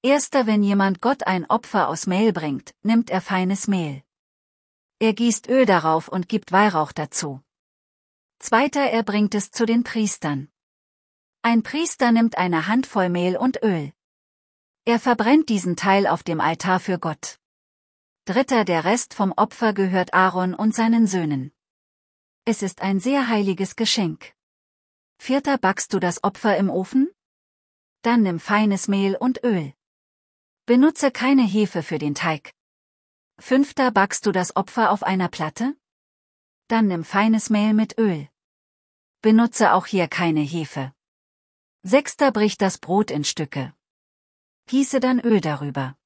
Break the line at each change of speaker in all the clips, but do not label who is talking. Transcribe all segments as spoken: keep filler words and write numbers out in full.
Erster, wenn jemand Gott ein Opfer aus Mehl bringt, nimmt er feines Mehl. Er gießt Öl darauf und gibt Weihrauch dazu. Zweiter, er bringt es zu den Priestern. Ein Priester nimmt eine Handvoll Mehl und Öl. Er verbrennt diesen Teil auf dem Altar für Gott. Dritter, der Rest vom Opfer gehört Aaron und seinen Söhnen. Es ist ein sehr heiliges Geschenk. Vierter, backst du das Opfer im Ofen? Dann nimm feines Mehl und Öl. Benutze keine Hefe für den Teig. Fünfter, backst du das Opfer auf einer Platte? Dann nimm feines Mehl mit Öl. Benutze auch hier keine Hefe. Sechster, brich das Brot in Stücke. Gieße dann Öl darüber.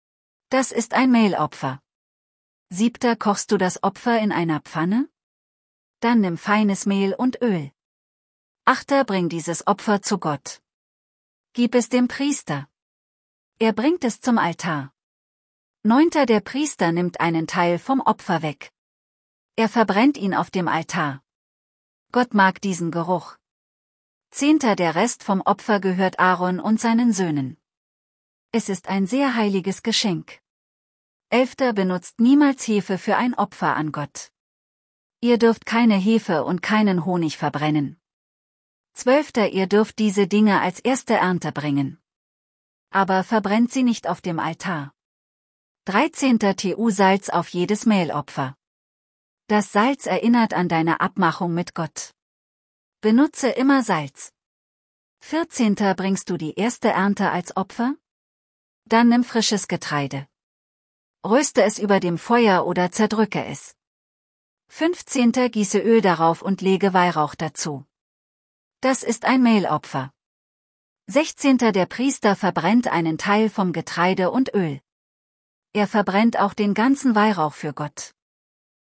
Das ist ein Mehlopfer. Siebter, kochst du das Opfer in einer Pfanne? Dann nimm feines Mehl und Öl. Achter, bring dieses Opfer zu Gott. Gib es dem Priester. Er bringt es zum Altar. Neunter, der Priester nimmt einen Teil vom Opfer weg. Er verbrennt ihn auf dem Altar. Gott mag diesen Geruch. Zehnter, der Rest vom Opfer gehört Aaron und seinen Söhnen. Es ist ein sehr heiliges Geschenk. Elfter, benutzt niemals Hefe für ein Opfer an Gott. Ihr dürft keine Hefe und keinen Honig verbrennen. Zwölfter, ihr dürft diese Dinge als erste Ernte bringen. Aber verbrennt sie nicht auf dem Altar. Dreizehnter, tu Salz auf jedes Mehlopfer. Das Salz erinnert an deine Abmachung mit Gott. Benutze immer Salz. Vierzehnter, bringst du die erste Ernte als Opfer? Dann nimm frisches Getreide. Röste es über dem Feuer oder zerdrücke es. Fünfzehnter, gieße Öl darauf und lege Weihrauch dazu. Das ist ein Mehlopfer. Sechzehnter, der Priester verbrennt einen Teil vom Getreide und Öl. Er verbrennt auch den ganzen Weihrauch für Gott.